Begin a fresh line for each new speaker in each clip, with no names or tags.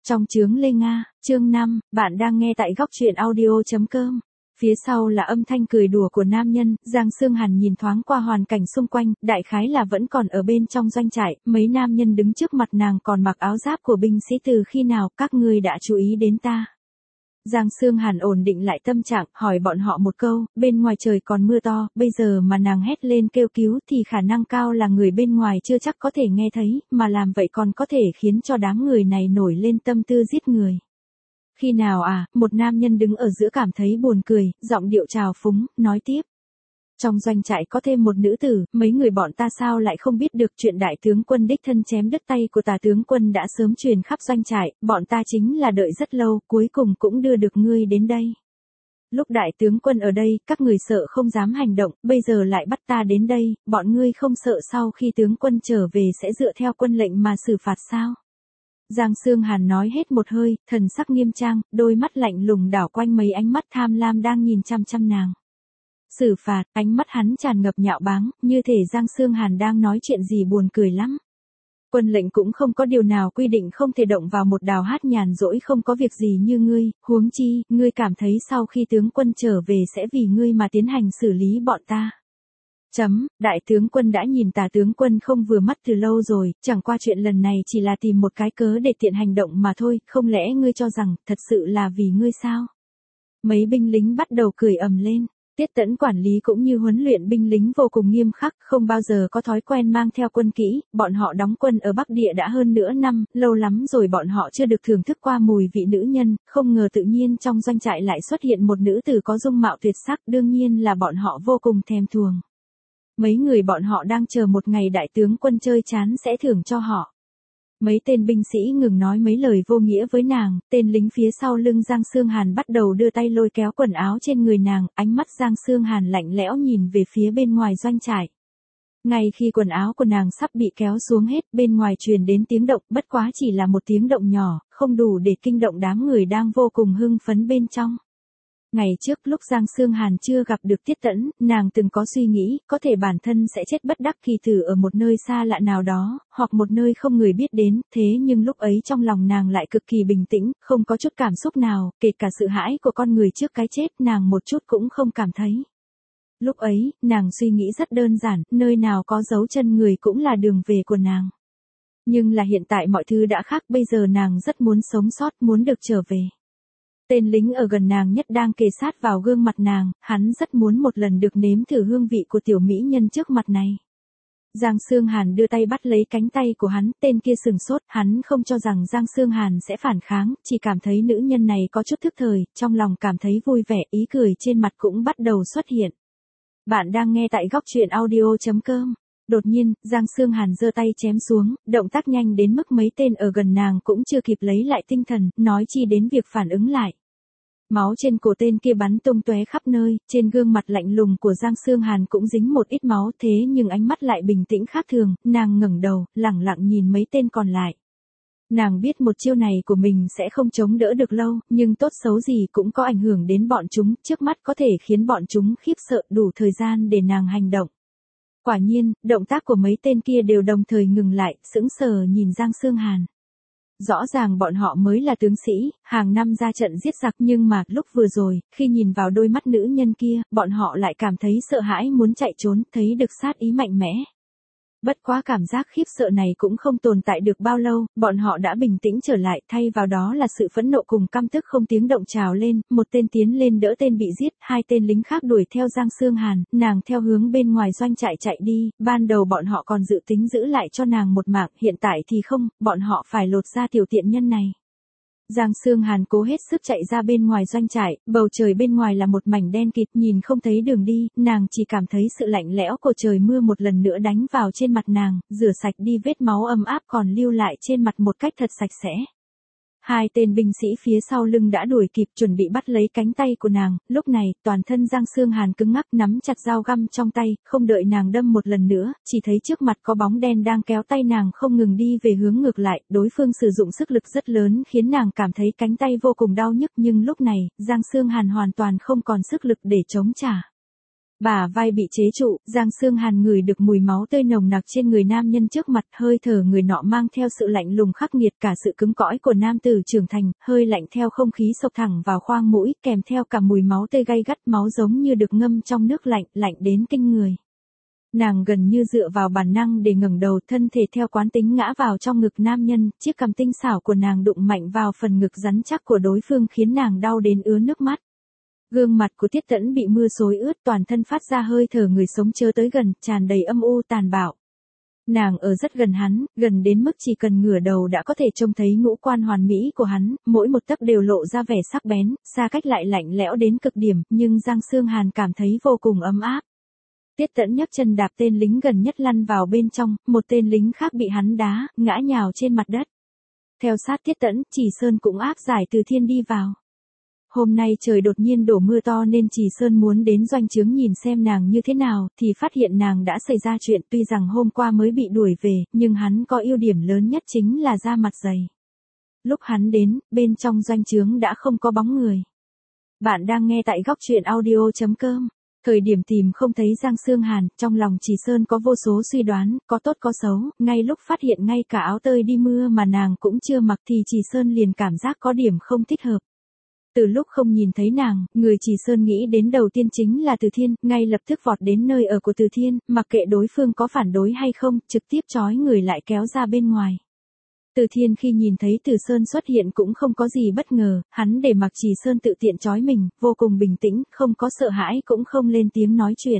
Trong chướng Lê Nga, chương 5, bạn đang nghe tại góc truyện audio.com. Phía sau là âm thanh cười đùa của nam nhân, Giang Sương Hàn nhìn thoáng qua hoàn cảnh xung quanh, đại khái là vẫn còn ở bên trong doanh trại, mấy nam nhân đứng trước mặt nàng còn mặc áo giáp của binh sĩ từ khi nào, các ngươi đã chú ý đến ta. Giang Sương Hàn ổn định lại tâm trạng, hỏi bọn họ một câu, bên ngoài trời còn mưa to, bây giờ mà nàng hét lên kêu cứu thì khả năng cao là người bên ngoài chưa chắc có thể nghe thấy, mà làm vậy còn có thể khiến cho đám người này nổi lên tâm tư giết người. Khi nào à, một nam nhân đứng ở giữa cảm thấy buồn cười, giọng điệu trào phúng, nói tiếp. Trong doanh trại có thêm một nữ tử, mấy người bọn ta sao lại không biết được chuyện đại tướng quân đích thân chém đứt tay của tả tướng quân đã sớm truyền khắp doanh trại, bọn ta chính là đợi rất lâu, cuối cùng cũng đưa được ngươi đến đây. Lúc đại tướng quân ở đây, các người sợ không dám hành động, bây giờ lại bắt ta đến đây, bọn ngươi không sợ sau khi tướng quân trở về sẽ dựa theo quân lệnh mà xử phạt sao? Giang Sương Hàn nói hết một hơi, thần sắc nghiêm trang, đôi mắt lạnh lùng đảo quanh mấy ánh mắt tham lam đang nhìn chăm chăm nàng. Xử phạt, ánh mắt hắn tràn ngập nhạo báng, như thể Giang Sương Hàn đang nói chuyện gì buồn cười lắm. Quân lệnh cũng không có điều nào quy định không thể động vào một đào hát nhàn rỗi không có việc gì như ngươi, huống chi, ngươi cảm thấy sau khi tướng quân trở về sẽ vì ngươi mà tiến hành xử lý bọn ta. Đại tướng quân đã nhìn tả tướng quân không vừa mắt từ lâu rồi, chẳng qua chuyện lần này chỉ là tìm một cái cớ để tiện hành động mà thôi, không lẽ ngươi cho rằng, thật sự là vì ngươi sao? Mấy binh lính bắt đầu cười ầm lên. Tiết Tẫn quản lý cũng như huấn luyện binh lính vô cùng nghiêm khắc, không bao giờ có thói quen mang theo quân kỹ, bọn họ đóng quân ở Bắc Địa đã hơn nửa năm, lâu lắm rồi bọn họ chưa được thưởng thức qua mùi vị nữ nhân, không ngờ tự nhiên trong doanh trại lại xuất hiện một nữ tử có dung mạo tuyệt sắc, đương nhiên là bọn họ vô cùng thèm thuồng. Mấy người bọn họ đang chờ một ngày đại tướng quân chơi chán sẽ thưởng cho họ. Mấy tên binh sĩ ngừng nói mấy lời vô nghĩa với nàng, tên lính phía sau lưng Giang Sương Hàn bắt đầu đưa tay lôi kéo quần áo trên người nàng, ánh mắt Giang Sương Hàn lạnh lẽo nhìn về phía bên ngoài doanh trại. Ngay khi quần áo của nàng sắp bị kéo xuống hết, bên ngoài truyền đến tiếng động, bất quá chỉ là một tiếng động nhỏ, không đủ để kinh động đám người đang vô cùng hưng phấn bên trong. Ngày trước lúc Giang Sương Hàn chưa gặp được Tiết Tẫn, nàng từng có suy nghĩ, có thể bản thân sẽ chết bất đắc kỳ tử ở một nơi xa lạ nào đó, hoặc một nơi không người biết đến, thế nhưng lúc ấy trong lòng nàng lại cực kỳ bình tĩnh, không có chút cảm xúc nào, kể cả sự hãi của con người trước cái chết nàng một chút cũng không cảm thấy. Lúc ấy, nàng suy nghĩ rất đơn giản, nơi nào có dấu chân người cũng là đường về của nàng. Nhưng là hiện tại mọi thứ đã khác, bây giờ nàng rất muốn sống sót, muốn được trở về. Tên lính ở gần nàng nhất đang kề sát vào gương mặt nàng, hắn rất muốn một lần được nếm thử hương vị của tiểu mỹ nhân trước mặt này. Giang Sương Hàn đưa tay bắt lấy cánh tay của hắn, tên kia sừng sốt, hắn không cho rằng Giang Sương Hàn sẽ phản kháng, chỉ cảm thấy nữ nhân này có chút thức thời, trong lòng cảm thấy vui vẻ, ý cười trên mặt cũng bắt đầu xuất hiện. Bạn đang nghe tại góc truyện audio.com. Đột nhiên, Giang Sương Hàn giơ tay chém xuống, động tác nhanh đến mức mấy tên ở gần nàng cũng chưa kịp lấy lại tinh thần, nói chi đến việc phản ứng lại. Máu trên cổ tên kia bắn tung tóe khắp nơi, trên gương mặt lạnh lùng của Giang Sương Hàn cũng dính một ít máu, thế nhưng ánh mắt lại bình tĩnh khác thường, nàng ngẩng đầu, lẳng lặng nhìn mấy tên còn lại. Nàng biết một chiêu này của mình sẽ không chống đỡ được lâu, nhưng tốt xấu gì cũng có ảnh hưởng đến bọn chúng, trước mắt có thể khiến bọn chúng khiếp sợ, đủ thời gian để nàng hành động. Quả nhiên, động tác của mấy tên kia đều đồng thời ngừng lại, sững sờ nhìn Giang Sương Hàn. Rõ ràng bọn họ mới là tướng sĩ, hàng năm ra trận giết giặc, nhưng mà lúc vừa rồi, khi nhìn vào đôi mắt nữ nhân kia, bọn họ lại cảm thấy sợ hãi muốn chạy trốn, thấy được sát ý mạnh mẽ. Bất quá cảm giác khiếp sợ này cũng không tồn tại được bao lâu, bọn họ đã bình tĩnh trở lại, thay vào đó là sự phẫn nộ cùng căm tức không tiếng động trào lên, một tên tiến lên đỡ tên bị giết, hai tên lính khác đuổi theo Giang Sương Hàn, nàng theo hướng bên ngoài doanh trại chạy đi, ban đầu bọn họ còn dự tính giữ lại cho nàng một mạng, hiện tại thì không, bọn họ phải lột ra tiểu tiện nhân này. Giang Sương Hàn cố hết sức chạy ra bên ngoài doanh trại, bầu trời bên ngoài là một mảnh đen kịt, nhìn không thấy đường đi, nàng chỉ cảm thấy sự lạnh lẽo của trời mưa một lần nữa đánh vào trên mặt nàng, rửa sạch đi vết máu ấm áp còn lưu lại trên mặt một cách thật sạch sẽ. Hai tên binh sĩ phía sau lưng đã đuổi kịp chuẩn bị bắt lấy cánh tay của nàng, lúc này, toàn thân Giang Sương Hàn cứng ngắc nắm chặt dao găm trong tay, không đợi nàng đâm một lần nữa, chỉ thấy trước mặt có bóng đen đang kéo tay nàng không ngừng đi về hướng ngược lại, đối phương sử dụng sức lực rất lớn khiến nàng cảm thấy cánh tay vô cùng đau nhức nhưng lúc này, Giang Sương Hàn hoàn toàn không còn sức lực để chống trả. Bả vai bị chế trụ, Giang Sương Hàn ngửi được mùi máu tươi nồng nặc trên người nam nhân trước mặt, hơi thở người nọ mang theo sự lạnh lùng khắc nghiệt, cả sự cứng cỏi của nam tử trưởng thành, hơi lạnh theo không khí xộc thẳng vào khoang mũi, kèm theo cả mùi máu tươi gay gắt, máu giống như được ngâm trong nước lạnh, lạnh đến kinh người. Nàng gần như dựa vào bản năng để ngẩng đầu, thân thể theo quán tính ngã vào trong ngực nam nhân, chiếc cằm tinh xảo của nàng đụng mạnh vào phần ngực rắn chắc của đối phương khiến nàng đau đến ứa nước mắt. Gương mặt của Tiết Tẫn bị mưa xối ướt, toàn thân phát ra hơi thở người sống chớ tới gần, tràn đầy âm u tàn bạo. Nàng ở rất gần hắn, gần đến mức chỉ cần ngửa đầu đã có thể trông thấy ngũ quan hoàn mỹ của hắn, mỗi một tấc đều lộ ra vẻ sắc bén, xa cách lại lạnh lẽo đến cực điểm, nhưng Giang Sương Hàn cảm thấy vô cùng ấm áp. Tiết Tẫn nhấc chân đạp tên lính gần nhất lăn vào bên trong, một tên lính khác bị hắn đá, ngã nhào trên mặt đất. Theo sát Tiết Tẫn, Chỉ Sơn cũng áp giải Từ Thiên đi vào. Hôm nay trời đột nhiên đổ mưa to nên Chỉ Sơn muốn đến doanh trướng nhìn xem nàng như thế nào, thì phát hiện nàng đã xảy ra chuyện. Tuy rằng hôm qua mới bị đuổi về, nhưng hắn có ưu điểm lớn nhất chính là da mặt dày. Lúc hắn đến, bên trong doanh trướng đã không có bóng người. Bạn đang nghe tại góc truyện audio.com. Thời điểm tìm không thấy Giang Sương Hàn, trong lòng Chỉ Sơn có vô số suy đoán, có tốt có xấu, ngay lúc phát hiện ngay cả áo tơi đi mưa mà nàng cũng chưa mặc thì Chỉ Sơn liền cảm giác có điểm không thích hợp. Từ lúc không nhìn thấy nàng, người Chỉ Sơn nghĩ đến đầu tiên chính là Từ Thiên, ngay lập tức vọt đến nơi ở của Từ Thiên, mặc kệ đối phương có phản đối hay không, trực tiếp trói người lại kéo ra bên ngoài. Từ Thiên khi nhìn thấy Từ Sơn xuất hiện cũng không có gì bất ngờ, hắn để mặc Chỉ Sơn tự tiện trói mình, vô cùng bình tĩnh, không có sợ hãi cũng không lên tiếng nói chuyện.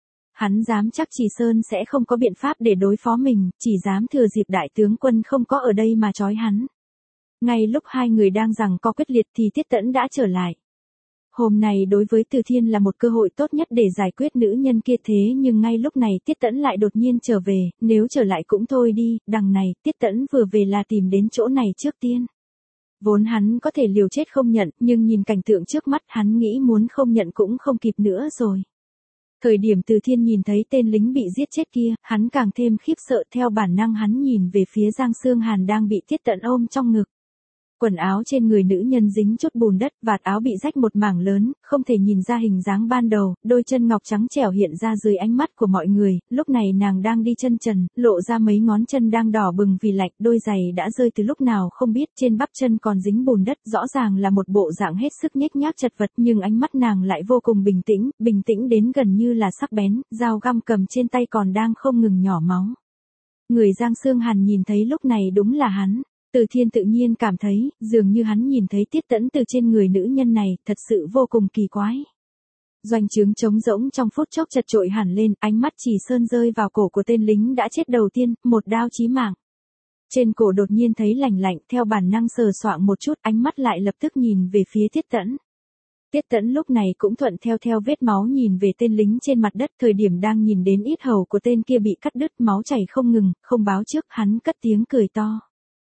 Hắn dám chắc Chỉ Sơn sẽ không có biện pháp để đối phó mình, chỉ dám thừa dịp đại tướng quân không có ở đây mà trói hắn. Ngay lúc hai người đang giằng co quyết liệt thì Tiết Tẫn đã trở lại. Hôm nay đối với Từ Thiên là một cơ hội tốt nhất để giải quyết nữ nhân kia, thế nhưng ngay lúc này Tiết Tẫn lại đột nhiên trở về, nếu trở lại cũng thôi đi, đằng này Tiết Tẫn vừa về là tìm đến chỗ này trước tiên. Vốn hắn có thể liều chết không nhận, nhưng nhìn cảnh tượng trước mắt hắn nghĩ muốn không nhận cũng không kịp nữa rồi. Thời điểm Từ Thiên nhìn thấy tên lính bị giết chết kia, hắn càng thêm khiếp sợ, theo bản năng hắn nhìn về phía Giang Sương Hàn đang bị Tiết Tẫn ôm trong ngực. Quần áo trên người nữ nhân dính chút bùn đất, vạt áo bị rách một mảng lớn, không thể nhìn ra hình dáng ban đầu, đôi chân ngọc trắng trẻo hiện ra dưới ánh mắt của mọi người, lúc này nàng đang đi chân trần, lộ ra mấy ngón chân đang đỏ bừng vì lạnh, đôi giày đã rơi từ lúc nào không biết, trên bắp chân còn dính bùn đất, rõ ràng là một bộ dạng hết sức nhếch nhác chật vật, nhưng ánh mắt nàng lại vô cùng bình tĩnh đến gần như là sắc bén, dao găm cầm trên tay còn đang không ngừng nhỏ máu. Người Giang Sương Hàn nhìn thấy lúc này đúng là hắn. Từ Thiên tự nhiên cảm thấy, dường như hắn nhìn thấy Tiết Tẫn từ trên người nữ nhân này, thật sự vô cùng kỳ quái. Doanh trướng trống rỗng trong phút chốc chật trội hẳn lên, ánh mắt Chỉ Sơn rơi vào cổ của tên lính đã chết đầu tiên, một đao chí mạng. Trên cổ đột nhiên thấy lạnh lạnh, theo bản năng sờ soạng một chút, ánh mắt lại lập tức nhìn về phía Tiết Tẫn. Tiết Tẫn lúc này cũng thuận theo vết máu nhìn về tên lính trên mặt đất, thời điểm đang nhìn đến yết hầu của tên kia bị cắt đứt, máu chảy không ngừng, không báo trước, hắn cất tiếng cười to.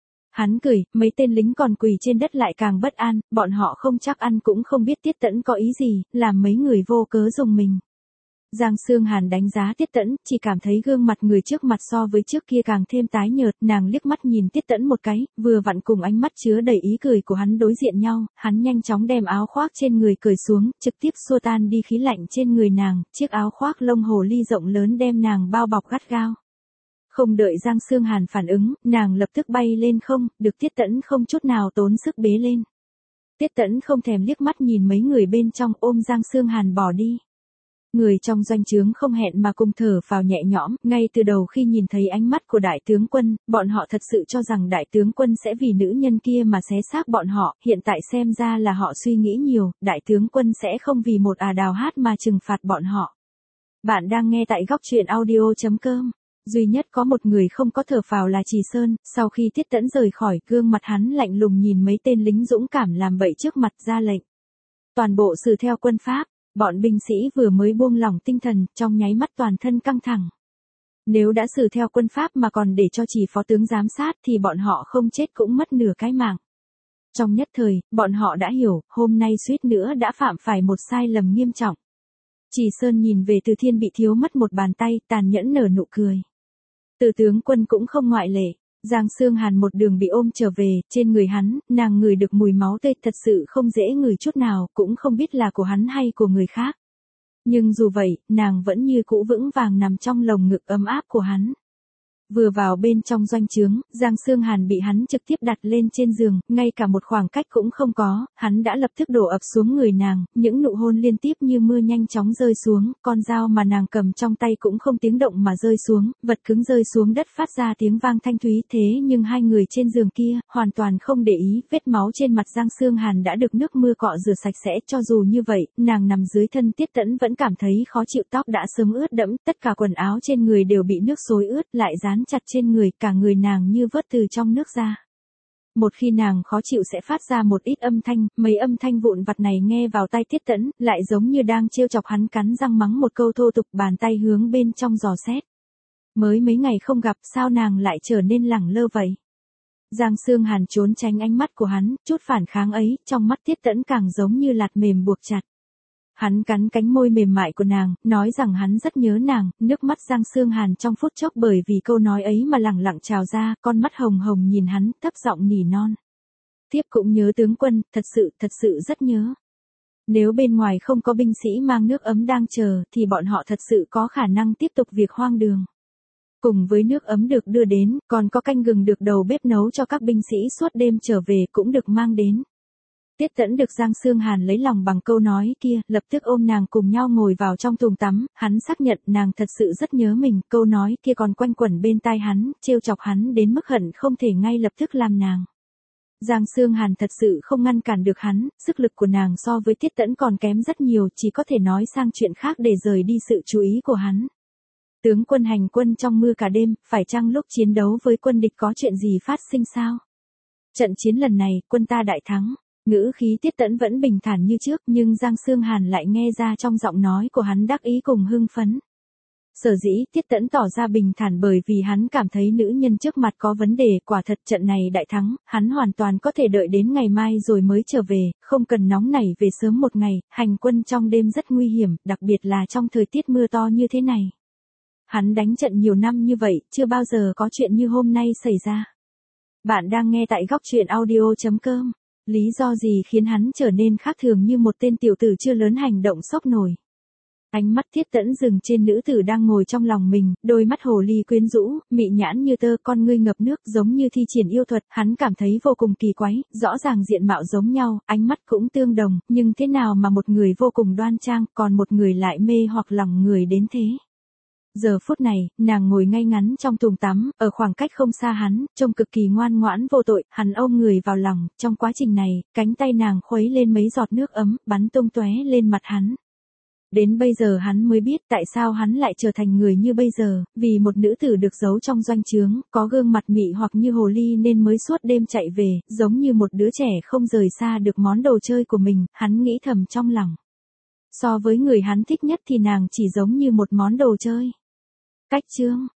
Hắn cười, mấy tên lính còn quỳ trên đất lại càng bất an, bọn họ không chắc ăn cũng không biết Tiết Tẫn có ý gì, làm mấy người vô cớ dùng mình. Giang Sương Hàn đánh giá Tiết Tẫn, chỉ cảm thấy gương mặt người trước mặt so với trước kia càng thêm tái nhợt, nàng liếc mắt nhìn Tiết Tẫn một cái, vừa vặn cùng ánh mắt chứa đầy ý cười của hắn đối diện nhau, hắn nhanh chóng đem áo khoác trên người cởi xuống, trực tiếp xua tan đi khí lạnh trên người nàng, chiếc áo khoác lông hồ ly rộng lớn đem nàng bao bọc gắt gao. Không đợi Giang Sương Hàn phản ứng, nàng lập tức bay lên không, được Tiết Tẫn không chút nào tốn sức bế lên. Tiết Tẫn không thèm liếc mắt nhìn mấy người bên trong, ôm Giang Sương Hàn bỏ đi. Người trong doanh trướng không hẹn mà cùng thở phào nhẹ nhõm, ngay từ đầu khi nhìn thấy ánh mắt của đại tướng quân, bọn họ thật sự cho rằng đại tướng quân sẽ vì nữ nhân kia mà xé xác bọn họ, hiện tại xem ra là họ suy nghĩ nhiều, đại tướng quân sẽ không vì một đào hát mà trừng phạt bọn họ. Bạn đang nghe tại góc truyện audio.com. Duy nhất có một người không có thở phào là Chỉ Sơn, sau khi Tiết Tẫn rời khỏi, gương mặt hắn lạnh lùng nhìn mấy tên lính dũng cảm làm bậy trước mặt, ra lệnh. Toàn bộ xử theo quân pháp, bọn binh sĩ vừa mới buông lỏng tinh thần, trong nháy mắt toàn thân căng thẳng. Nếu đã xử theo quân pháp mà còn để cho chỉ phó tướng giám sát thì bọn họ không chết cũng mất nửa cái mạng. Trong nhất thời, bọn họ đã hiểu, hôm nay suýt nữa đã phạm phải một sai lầm nghiêm trọng. Chỉ Sơn nhìn về Từ Thiên bị thiếu mất một bàn tay, tàn nhẫn nở nụ cười. Từ tướng quân cũng không ngoại lệ. Giang Sương Hàn một đường bị ôm trở về, trên người hắn, nàng ngửi được mùi máu tươi, thật sự không dễ ngửi chút nào, cũng không biết là của hắn hay của người khác. Nhưng dù vậy, nàng vẫn như cũ vững vàng nằm trong lồng ngực ấm áp của hắn. Vừa vào bên trong doanh trướng, Giang Sương Hàn bị hắn trực tiếp đặt lên trên giường, ngay cả một khoảng cách cũng không có, hắn đã lập tức đổ ập xuống người nàng, những nụ hôn liên tiếp như mưa nhanh chóng rơi xuống, con dao mà nàng cầm trong tay cũng không tiếng động mà rơi xuống, vật cứng rơi xuống đất phát ra tiếng vang thanh thúy thế nhưng hai người trên giường kia, hoàn toàn không để ý, vết máu trên mặt Giang Sương Hàn đã được nước mưa cọ rửa sạch sẽ, cho dù như vậy, nàng nằm dưới thân Tiết Tẫn vẫn cảm thấy khó chịu, tóc đã sớm ướt đẫm, tất cả quần áo trên người đều bị nước xối ướt, lại dán chặt trên người, cả người nàng như vớt từ trong nước ra. Một khi nàng khó chịu sẽ phát ra một ít âm thanh, mấy âm thanh vụn vặt này nghe vào tai Tiết Tẫn, lại giống như đang trêu chọc hắn, cắn răng mắng một câu thô tục, bàn tay hướng bên trong dò xét. Mới mấy ngày không gặp, sao nàng lại trở nên lẳng lơ vậy? Giang Sương Hàn trốn tránh ánh mắt của hắn, chút phản kháng ấy, trong mắt Tiết Tẫn càng giống như lạt mềm buộc chặt. Hắn cắn cánh môi mềm mại của nàng, nói rằng hắn rất nhớ nàng, nước mắt Giang Sương Hàn trong phút chốc bởi vì câu nói ấy mà lẳng lặng trào ra, con mắt hồng hồng nhìn hắn, thấp giọng nỉ non. Tiếp cũng nhớ tướng quân, thật sự rất nhớ. Nếu bên ngoài không có binh sĩ mang nước ấm đang chờ, thì bọn họ thật sự có khả năng tiếp tục việc hoang đường. Cùng với nước ấm được đưa đến, còn có canh gừng được đầu bếp nấu cho các binh sĩ suốt đêm trở về cũng được mang đến. Tiết Tẫn được Giang Sương Hàn lấy lòng bằng câu nói kia, lập tức ôm nàng cùng nhau ngồi vào trong thùng tắm, hắn xác nhận nàng thật sự rất nhớ mình, câu nói kia còn quanh quẩn bên tai hắn, trêu chọc hắn đến mức hận không thể ngay lập tức làm nàng. Giang Sương Hàn thật sự không ngăn cản được hắn, sức lực của nàng so với Tiết Tẫn còn kém rất nhiều, chỉ có thể nói sang chuyện khác để rời đi sự chú ý của hắn. Tướng quân hành quân trong mưa cả đêm, phải chăng lúc chiến đấu với quân địch có chuyện gì phát sinh sao? Trận chiến lần này, quân ta đại thắng. Ngữ khí Tiết Tẫn vẫn bình thản như trước, nhưng Giang Sương Hàn lại nghe ra trong giọng nói của hắn đắc ý cùng hưng phấn. Sở dĩ Tiết Tẫn tỏ ra bình thản bởi vì hắn cảm thấy nữ nhân trước mặt có vấn đề, quả thật trận này đại thắng, hắn hoàn toàn có thể đợi đến ngày mai rồi mới trở về, không cần nóng nảy về sớm một ngày, hành quân trong đêm rất nguy hiểm, đặc biệt là trong thời tiết mưa to như thế này. Hắn đánh trận nhiều năm như vậy, chưa bao giờ có chuyện như hôm nay xảy ra. Bạn đang nghe tại góc truyện audio.com. Lý do gì khiến hắn trở nên khác thường như một tên tiểu tử chưa lớn hành động sốc nổi? Ánh mắt Tiết Tẫn dừng trên nữ tử đang ngồi trong lòng mình, đôi mắt hồ ly quyến rũ, mị nhãn như tơ, con ngươi ngập nước giống như thi triển yêu thuật, hắn cảm thấy vô cùng kỳ quái, rõ ràng diện mạo giống nhau, ánh mắt cũng tương đồng, nhưng thế nào mà một người vô cùng đoan trang, còn một người lại mê hoặc lòng người đến thế? Giờ phút này, nàng ngồi ngay ngắn trong thùng tắm, ở khoảng cách không xa hắn, trông cực kỳ ngoan ngoãn vô tội, hắn ôm người vào lòng, trong quá trình này, cánh tay nàng khuấy lên mấy giọt nước ấm, bắn tung tóe lên mặt hắn. Đến bây giờ hắn mới biết tại sao hắn lại trở thành người như bây giờ, vì một nữ tử được giấu trong doanh trướng, có gương mặt mị hoặc như hồ ly nên mới suốt đêm chạy về, giống như một đứa trẻ không rời xa được món đồ chơi của mình, hắn nghĩ thầm trong lòng. So với người hắn thích nhất thì nàng chỉ giống như một món đồ chơi. Cách chương